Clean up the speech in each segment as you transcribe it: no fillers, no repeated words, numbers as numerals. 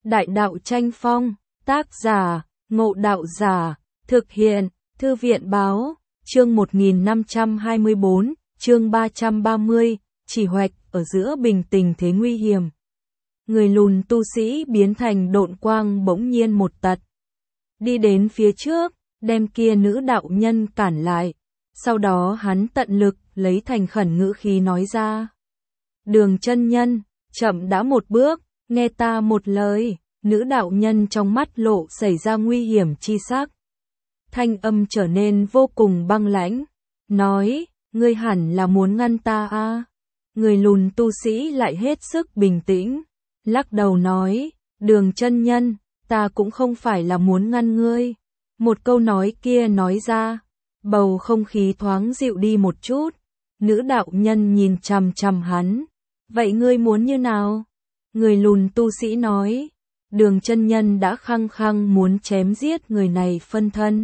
Đại đạo tranh phong, tác giả, Ngộ Đạo Giả, thực hiện, Thư viện báo, chương 1524, chương 330, chỉ hoạch, ở giữa bình tình thế nguy hiểm. Người lùn tu sĩ biến thành độn quang bỗng nhiên một tật. Đi đến phía trước, đem kia nữ đạo nhân cản lại. Sau đó hắn tận lực, lấy thành khẩn ngữ khí nói ra. Đường chân nhân, chậm đã một bước, nghe ta một lời. Nữ đạo nhân trong mắt lộ xảy ra nguy hiểm chi sắc. Thanh âm trở nên vô cùng băng lãnh. Nói, ngươi hẳn là muốn ngăn ta à? Người lùn tu sĩ lại hết sức bình tĩnh. Lắc đầu nói, đường chân nhân, ta cũng không phải là muốn ngăn ngươi. Một câu nói kia nói ra, bầu không khí thoáng dịu đi một chút. Nữ đạo nhân nhìn chằm chằm hắn. Vậy ngươi muốn như nào? Người lùn tu sĩ nói, đường chân nhân đã khăng khăng muốn chém giết người này phân thân.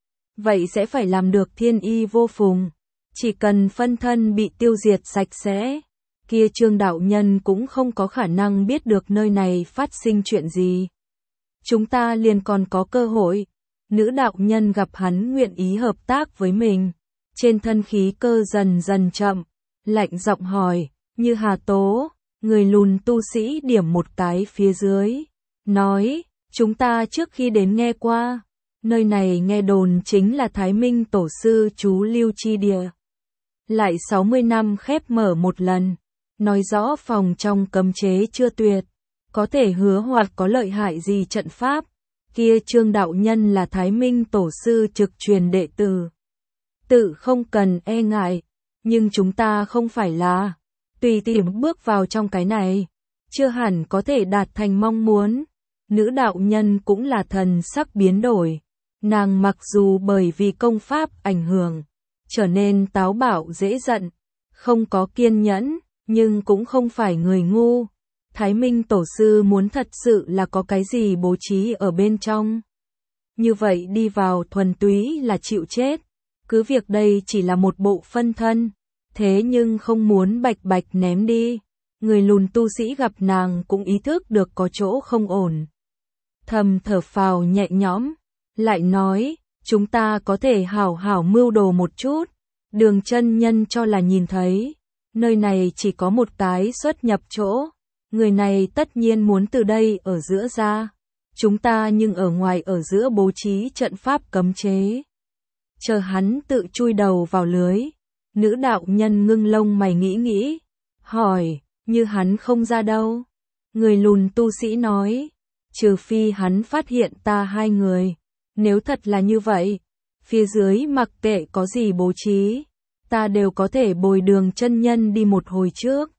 Vậy sẽ phải làm được thiên y vô phùng. Chỉ cần phân thân bị tiêu diệt sạch sẽ, kia Trương đạo nhân cũng không có khả năng biết được nơi này phát sinh chuyện gì. Chúng ta liền còn có cơ hội. Nữ đạo nhân gặp hắn nguyện ý hợp tác với mình. Trên thân khí cơ dần dần chậm, lạnh giọng hỏi, như Hà Tố, người lùn tu sĩ điểm một cái phía dưới. Nói, chúng ta trước khi đến nghe qua, nơi này nghe đồn chính là Thái Minh Tổ sư trú lưu chi địa. Lại 60 năm khép mở một lần, nói rõ phòng trong cấm chế chưa tuyệt, có thể hứa hoặc có lợi hại gì trận pháp. Kia Trương đạo nhân là Thái Minh Tổ sư trực truyền đệ tử. Tự không cần e ngại, nhưng chúng ta không phải là tùy tiện bước vào trong cái này, chưa hẳn có thể đạt thành mong muốn. Nữ đạo nhân cũng là thần sắc biến đổi. Nàng mặc dù bởi vì công pháp ảnh hưởng, trở nên táo bạo dễ giận, không có kiên nhẫn, nhưng cũng không phải người ngu. Thái Minh Tổ sư muốn thật sự là có cái gì bố trí ở bên trong. Như vậy đi vào thuần túy là chịu chết. Cứ việc đây chỉ là một bộ phân thân, thế nhưng không muốn bạch bạch ném đi. Người lùn tu sĩ gặp nàng cũng ý thức được có chỗ không ổn. Thầm thở phào nhẹ nhõm, lại nói, chúng ta có thể hảo hảo mưu đồ một chút. Đường chân nhân cho là nhìn thấy, nơi này chỉ có một cái xuất nhập chỗ. Người này tất nhiên muốn từ đây ở giữa ra. Chúng ta nhưng ở ngoài ở giữa bố trí trận pháp cấm chế. Chờ hắn tự chui đầu vào lưới. Nữ đạo nhân ngưng lông mày nghĩ, hỏi, như hắn không ra đâu. Người lùn tu sĩ nói, trừ phi hắn phát hiện ta hai người. Nếu thật là như vậy, phía dưới mặc kệ có gì bố trí, ta đều có thể bồi đường chân nhân đi một hồi trước.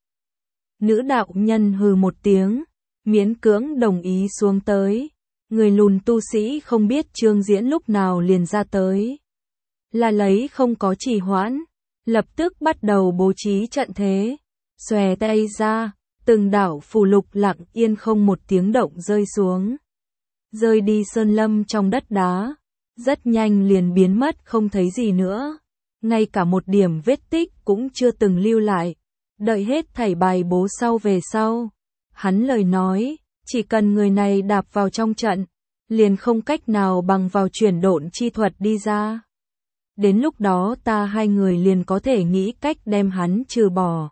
Nữ đạo nhân hừ một tiếng, miễn cưỡng đồng ý xuống tới. Người lùn tu sĩ không biết Trương Diễn lúc nào liền ra tới. Là lấy không có trì hoãn, lập tức bắt đầu bố trí trận thế. Xòe tay ra, từng đảo phù lục lặng yên không một tiếng động rơi xuống. Rơi đi sơn lâm trong đất đá, rất nhanh liền biến mất không thấy gì nữa. Ngay cả một điểm vết tích cũng chưa từng lưu lại. Đợi hết thảy bài bố sau về sau. Hắn lời nói, chỉ cần người này đạp vào trong trận, liền không cách nào bằng vào chuyển độn chi thuật đi ra. Đến lúc đó ta hai người liền có thể nghĩ cách đem hắn trừ bỏ.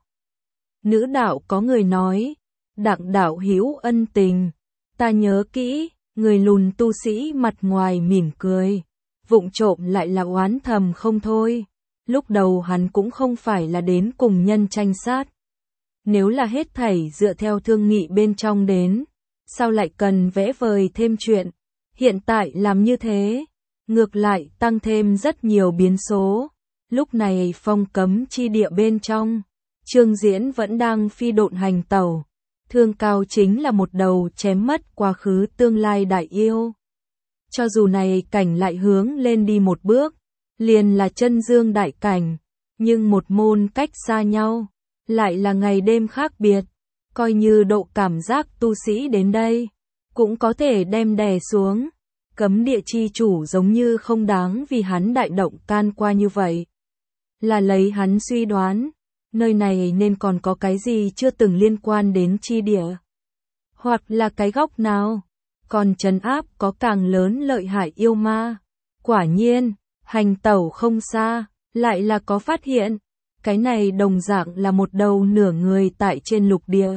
Nữ đạo có người nói, đặng đạo hữu ân tình, ta nhớ kỹ. Người lùn tu sĩ mặt ngoài mỉm cười, vụng trộm lại là oán thầm không thôi. Lúc đầu hắn cũng không phải là đến cùng nhân tranh sát. Nếu là hết thảy dựa theo thương nghị bên trong đến, sao lại cần vẽ vời thêm chuyện. Hiện tại làm như thế, ngược lại tăng thêm rất nhiều biến số. Lúc này phong cấm chi địa bên trong, Trương Diễn vẫn đang phi độn hành tẩu. Thương cao chính là một đầu chém mất quá khứ tương lai đại yêu. Cho dù này cảnh lại hướng lên đi một bước, liền là chân dương đại cảnh, nhưng một môn cách xa nhau, lại là ngày đêm khác biệt. Coi như độ cảm giác tu sĩ đến đây, cũng có thể đem đè xuống. Cấm địa chi chủ giống như không đáng vì hắn đại động can qua như vậy. Là lấy hắn suy đoán, nơi này nên còn có cái gì chưa từng liên quan đến chi địa. Hoặc là cái góc nào? Còn trấn áp có càng lớn lợi hại yêu ma. Quả nhiên, hành tẩu không xa, lại là có phát hiện. Cái này đồng dạng là một đầu nửa người tại trên lục địa,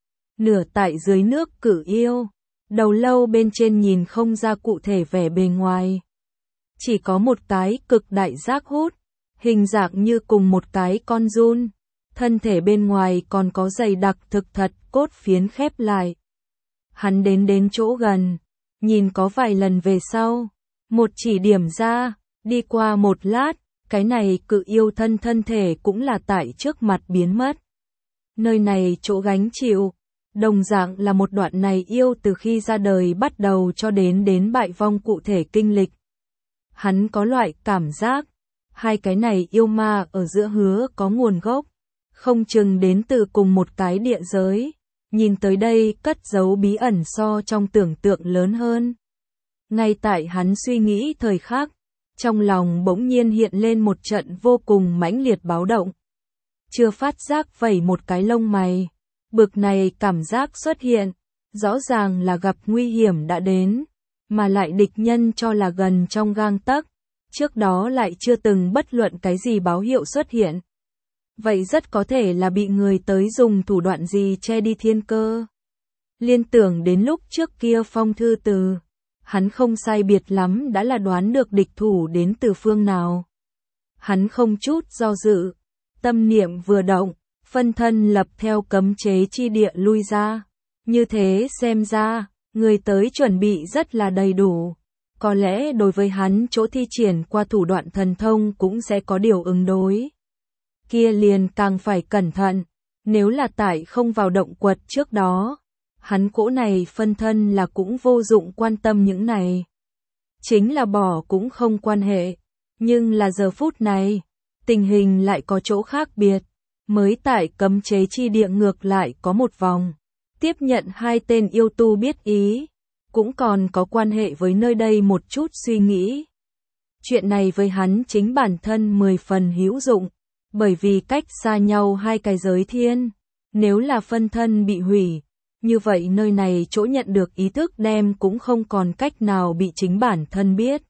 nửa tại dưới nước cử yêu. Đầu lâu bên trên nhìn không ra cụ thể vẻ bề ngoài. Chỉ có một cái cực đại giác hút, hình dạng như cùng một cái con giun. Thân thể bên ngoài còn có dày đặc thực thật cốt phiến khép lại. Hắn đến chỗ gần, nhìn có vài lần về sau, một chỉ điểm ra, đi qua một lát, cái này cự yêu thân thể cũng là tại trước mặt biến mất. Nơi này chỗ gánh chịu, đồng dạng là một đoạn này yêu từ khi ra đời bắt đầu cho đến bại vong cụ thể kinh lịch. Hắn có loại cảm giác, hai cái này yêu ma ở giữa hứa có nguồn gốc, không chừng đến từ cùng một cái địa giới. Nhìn tới đây cất giấu bí ẩn so trong tưởng tượng lớn hơn. Ngay tại hắn suy nghĩ thời khắc, trong lòng bỗng nhiên hiện lên một trận vô cùng mãnh liệt báo động. Chưa phát giác vẩy một cái lông mày, bực này cảm giác xuất hiện, rõ ràng là gặp nguy hiểm đã đến, mà lại địch nhân cho là gần trong gang tấc, trước đó lại chưa từng bất luận cái gì báo hiệu xuất hiện. Vậy rất có thể là bị người tới dùng thủ đoạn gì che đi thiên cơ. Liên tưởng đến lúc trước kia phong thư từ, hắn không sai biệt lắm đã là đoán được địch thủ đến từ phương nào. Hắn không chút do dự, tâm niệm vừa động, phân thân lập theo cấm chế chi địa lui ra. Như thế xem ra, người tới chuẩn bị rất là đầy đủ. Có lẽ đối với hắn chỗ thi triển qua thủ đoạn thần thông cũng sẽ có điều ứng đối. Kia liền càng phải cẩn thận, nếu là tại không vào động quật trước đó, hắn cỗ này phân thân là cũng vô dụng quan tâm những này. Chính là bỏ cũng không quan hệ, nhưng là giờ phút này, tình hình lại có chỗ khác biệt, mới tại cấm chế chi địa ngược lại có một vòng, tiếp nhận hai tên yêu tu biết ý, cũng còn có quan hệ với nơi đây một chút suy nghĩ. Chuyện này với hắn chính bản thân 10 phần hữu dụng. Bởi vì cách xa nhau hai cái giới thiên, nếu là phân thân bị hủy, như vậy nơi này chỗ nhận được ý thức đem cũng không còn cách nào bị chính bản thân biết.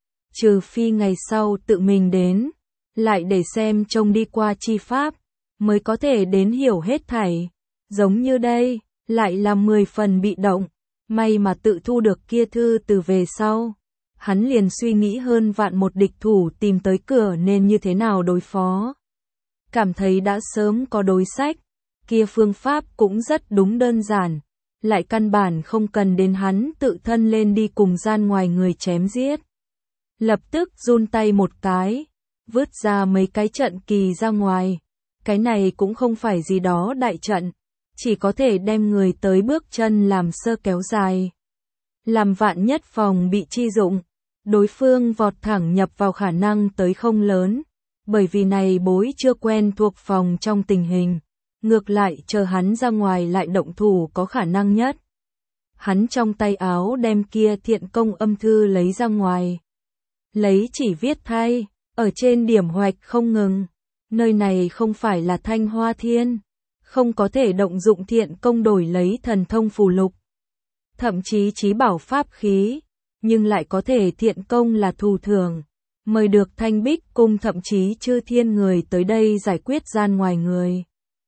Trừ phi ngày sau tự mình đến, lại để xem trông đi qua chi pháp, mới có thể đến hiểu hết thảy. Giống như đây, lại là 10 phần bị động, may mà tự thu được kia thư từ về sau. Hắn liền suy nghĩ hơn vạn một địch thủ tìm tới cửa nên như thế nào đối phó. Cảm thấy đã sớm có đối sách, kia phương pháp cũng rất đúng đơn giản, lại căn bản không cần đến hắn tự thân lên đi cùng gian ngoài người chém giết. Lập tức run tay một cái, vứt ra mấy cái trận kỳ ra ngoài, cái này cũng không phải gì đó đại trận, chỉ có thể đem người tới bước chân làm sơ kéo dài. Làm vạn nhất phòng bị chi dụng, đối phương vọt thẳng nhập vào khả năng tới không lớn. Bởi vì này bối chưa quen thuộc phòng trong tình hình, ngược lại chờ hắn ra ngoài lại động thủ có khả năng nhất. Hắn trong tay áo đem kia thiện công âm thư lấy ra ngoài. Lấy chỉ viết thay, ở trên điểm hoạch không ngừng. Nơi này không phải là Thanh Hoa Thiên, không có thể động dụng thiện công đổi lấy thần thông phù lục. Thậm chí chí bảo pháp khí, nhưng lại có thể thiện công là thù thường. Mời được Thanh Bích Cung thậm chí chư thiên người tới đây giải quyết gian ngoài người.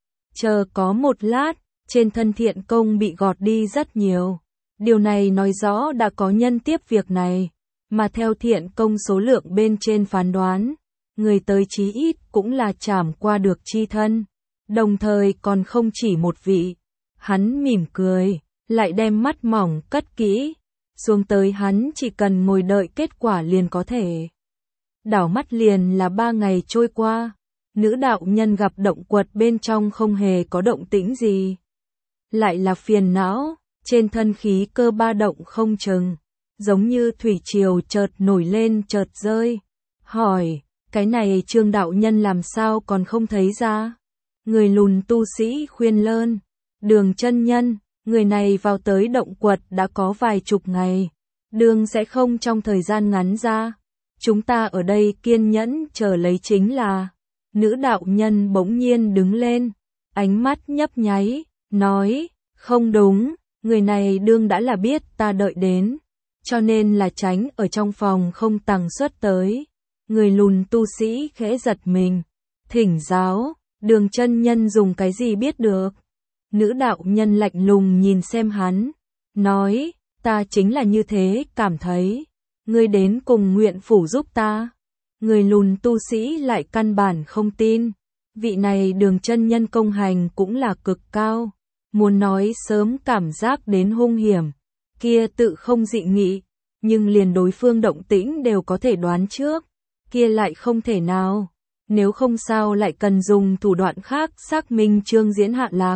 Chờ có một lát, trên thân thiện công bị gọt đi rất nhiều. Điều này nói rõ đã có nhân tiếp việc này, mà theo thiện công số lượng bên trên phán đoán, người tới chí ít cũng là trảm qua được chi thân. Đồng thời còn không chỉ một vị. Hắn mỉm cười, lại đem mắt mỏng cất kỹ. Xuống tới hắn chỉ cần ngồi đợi kết quả liền có thể. Đảo mắt liền là 3 ngày trôi qua, nữ đạo nhân gặp động quật bên trong không hề có động tĩnh gì. Lại là phiền não, trên thân khí cơ ba động không chừng, giống như thủy triều chợt nổi lên chợt rơi. Hỏi, cái này Trương đạo nhân làm sao còn không thấy ra? Người lùn tu sĩ khuyên lơn, Đường chân nhân, người này vào tới động quật đã có vài chục ngày, đường sẽ không trong thời gian ngắn ra. Chúng ta ở đây kiên nhẫn chờ lấy chính là. Nữ đạo nhân bỗng nhiên đứng lên, ánh mắt nhấp nháy, nói, không đúng, Người này đương đã là biết ta đợi đến, cho nên là tránh ở trong phòng không tằng xuất tới. Người lùn tu sĩ khẽ giật mình, thỉnh giáo, Đường chân nhân dùng cái gì biết được? Nữ đạo nhân lạnh lùng nhìn xem hắn, nói, ta chính là như thế cảm thấy, ngươi đến cùng nguyện phủ giúp ta. Người lùn tu sĩ lại căn bản không tin, vị này Đường chân nhân công hành cũng là cực cao, muốn nói sớm cảm giác đến hung hiểm, kia tự không dị nghị, nhưng liền đối phương động tĩnh đều có thể đoán trước, kia lại không thể nào, nếu không sao lại cần dùng thủ đoạn khác xác minh Trương Diễn hạ lạc.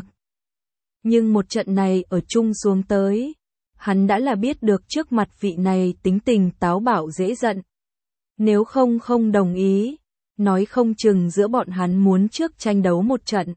Nhưng một trận này ở chung xuống tới, hắn đã là biết được trước mặt vị này tính tình táo bạo dễ giận. Nếu không đồng ý, nói không chừng giữa bọn hắn muốn trước tranh đấu một trận.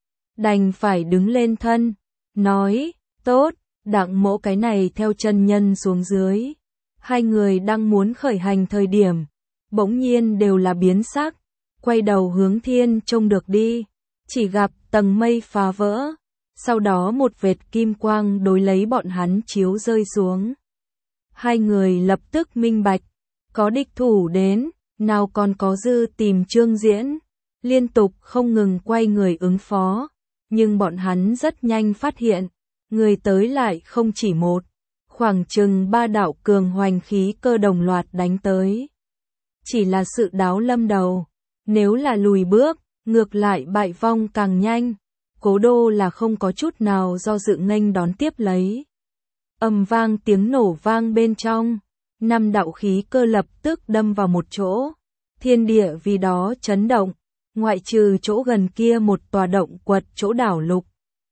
Đành phải đứng lên thân, nói, tốt, đặng mỗ cái này theo chân nhân xuống dưới. Hai người đang muốn khởi hành thời điểm, bỗng nhiên đều là biến sắc, quay đầu hướng thiên trông được đi, chỉ gặp tầng mây phá vỡ, sau đó một vệt kim quang đối lấy bọn hắn chiếu rơi xuống. Hai người lập tức minh bạch, có địch thủ đến, nào còn có dư tìm Trương Diễn, liên tục không ngừng quay người ứng phó, nhưng bọn hắn rất nhanh phát hiện, người tới lại không chỉ một, khoảng chừng 3 đạo cường hoành khí cơ đồng loạt đánh tới. Chỉ là sự đáo lâm đầu, nếu là lùi bước, ngược lại bại vong càng nhanh, Cố Đô là không có chút nào do dự nghênh đón tiếp lấy. Ầm vang tiếng nổ vang bên trong, 5 đạo khí cơ lập tức đâm vào một chỗ, thiên địa vì đó chấn động, ngoại trừ chỗ gần kia một tòa động quật chỗ đảo lục.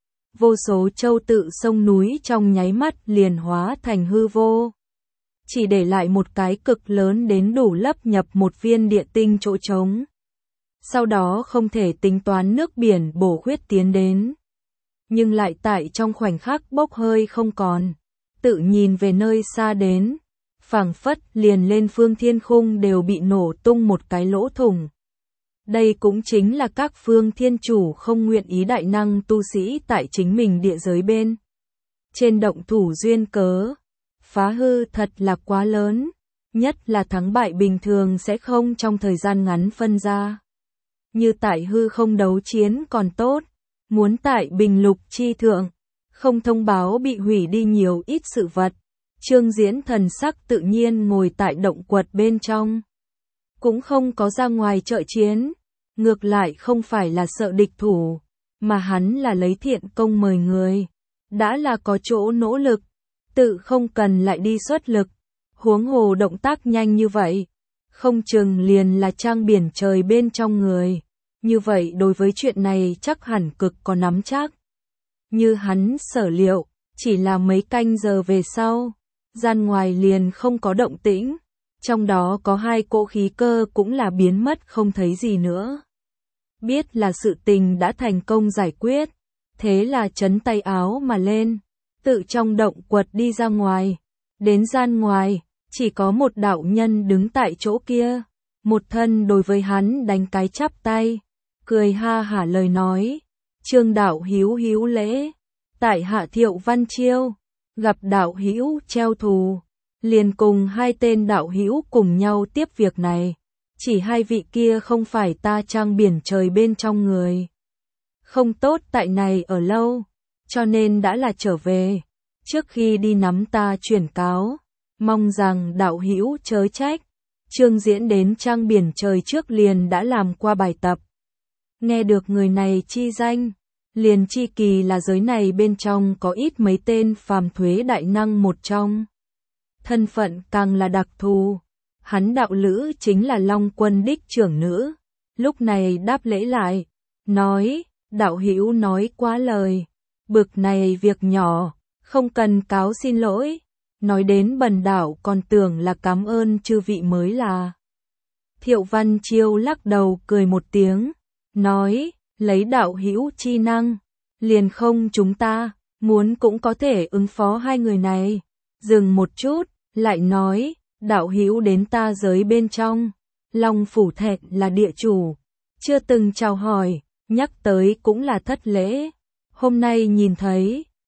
Vô số châu tự sông núi trong nháy mắt liền hóa thành hư vô. Chỉ để lại một cái cực lớn đến đủ lấp nhập một viên địa tinh chỗ trống. Sau đó không thể tính toán nước biển bổ khuyết tiến đến. Nhưng lại tại trong khoảnh khắc bốc hơi không còn. Tự nhìn về nơi xa đến. Phảng phất liền lên phương thiên khung đều bị nổ tung một cái lỗ thủng. Đây cũng chính là các phương thiên chủ không nguyện ý đại năng tu sĩ tại chính mình địa giới bên. Trên động thủ duyên cớ, phá hư thật là quá lớn, nhất là thắng bại bình thường sẽ không trong thời gian ngắn phân ra. Như tại hư không đấu chiến còn tốt, muốn tại bình lục chi thượng, không thông báo bị hủy đi nhiều ít sự vật. Trương Diễn thần sắc tự nhiên ngồi tại động quật bên trong, cũng không có ra ngoài trợ chiến. Ngược lại không phải là sợ địch thủ, mà hắn là lấy thiện công mời người. Đã là có chỗ nỗ lực, tự không cần lại đi xuất lực. Huống hồ động tác nhanh như vậy, không chừng liền là trang biển trời bên trong người. Như vậy đối với chuyện này chắc hẳn cực có nắm chắc. Như hắn sở liệu, chỉ là mấy canh giờ về sau, gian ngoài liền không có động tĩnh. Trong đó có 2 cỗ khí cơ cũng là biến mất không thấy gì nữa. Biết là sự tình đã thành công giải quyết, thế là chấn tay áo mà lên, tự trong động quật đi ra ngoài. Đến gian ngoài, chỉ có một đạo nhân đứng tại chỗ kia, một thân đối với hắn đánh cái chắp tay, cười ha hả lời nói, Trương đạo hữu hữu lễ, tại hạ Thiệu Văn Chiêu, gặp đạo hữu treo thù, liền cùng 2 tên đạo hữu cùng nhau tiếp việc này. Chỉ 2 vị kia không phải ta trang biển trời bên trong người. Không tốt tại này ở lâu, cho nên đã là trở về. Trước khi đi nắm ta chuyển cáo, mong rằng đạo hữu chớ trách. Trương Diễn đến trang biển trời trước liền đã làm qua bài tập. Nghe được người này chi danh, liền chi kỳ là giới này bên trong có ít mấy tên phàm thuế đại năng một trong. Thân phận càng là đặc thù. Hắn đạo lữ chính là Long Quân đích trưởng nữ, lúc này đáp lễ lại, nói, đạo hữu nói quá lời, bực này việc nhỏ, không cần cáo xin lỗi, nói đến bần đạo còn tưởng là cảm ơn chư vị mới là. Thiệu Văn Chiêu lắc đầu cười một tiếng, nói, lấy đạo hữu chi năng, liền không chúng ta, muốn cũng có thể ứng phó 2 người này, dừng một chút, lại nói, đạo hữu đến ta giới bên trong, Long Phủ Thẹn là địa chủ, chưa từng chào hỏi, nhắc tới cũng là thất lễ. Hôm nay nhìn thấy,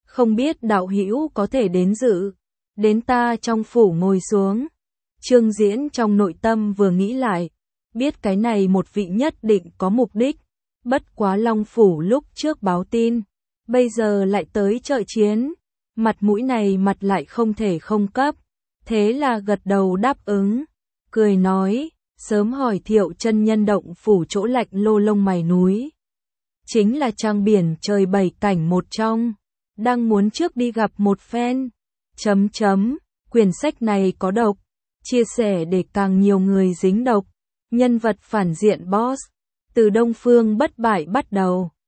không biết đạo hữu có thể đến dự, đến ta trong phủ ngồi xuống. Trương Diễn trong nội tâm vừa nghĩ lại, biết cái này một vị nhất định có mục đích, bất quá Long phủ lúc trước báo tin, bây giờ lại tới trợ chiến, mặt mũi này mặt lại không thể không cấp, thế là gật đầu đáp ứng, cười nói, sớm hỏi Thiệu chân nhân động phủ chỗ Lạnh Lô Lông Mày núi, chính là trang biển trời bảy cảnh một trong, đang muốn trước đi gặp một phen. Quyển sách này có độc, chia sẻ để càng nhiều người dính độc. Nhân vật phản diện boss, từ Đông Phương Bất Bại bắt đầu.